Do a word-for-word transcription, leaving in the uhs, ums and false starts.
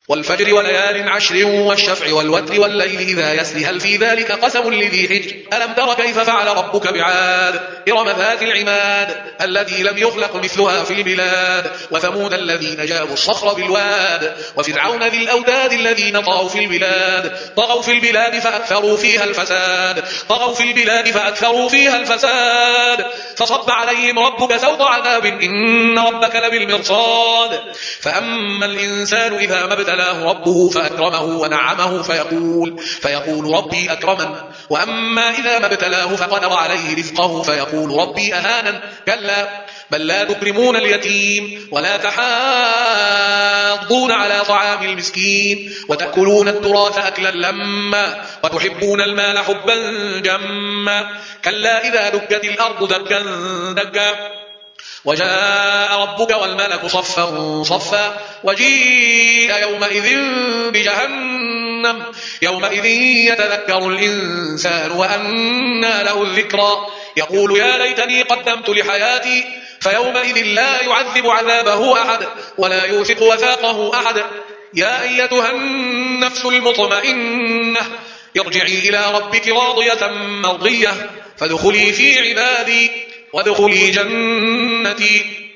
والفجر وليال عشر والشفع والوتر والليل إذا يسر هل في ذلك قسم لذي حجر ألم تر كيف فعل ربك بعاد إرم ذات العماد التي لم يخلق مثلها في البلاد وثمود الذين جابوا الصخر بالواد وفرعون ذي الأوتاد الذين طغوا في البلاد طغوا في البلاد فأكثروا فيها الفساد طغوا في البلاد فأكثروا فيها الفساد فصب عليهم ربك سوط عذاب إن ربك لبالمرصاد فأما الإنسان إذا ما ابتلاه ربه فأكرمه ونعمه فيقول, فيقول ربي أكرمن وأما إذا ما ابتلاه فقدر عليه رزقه فيقول ربي أهانن كلا بل لا تكرمون اليتيم ولا تحاضون على طعام المسكين وتأكلون التراث أكلا لما وتحبون المال حبا جما كلا إذا دكت الأرض دكا دكا وجاء ربك والملك صفا صفا وجيء يومئذ بجهنم يومئذ يتذكر الإنسان وأنى له الذكرى يقول يا ليتني قدمت لحياتي فيومئذ لا يعذب عذابه أحد ولا يوثق وثاقه أحد يا أيتها النفس المطمئنة ارجعي إلى ربك راضية مرضية فادخلي في عبادي وادخلي جنتي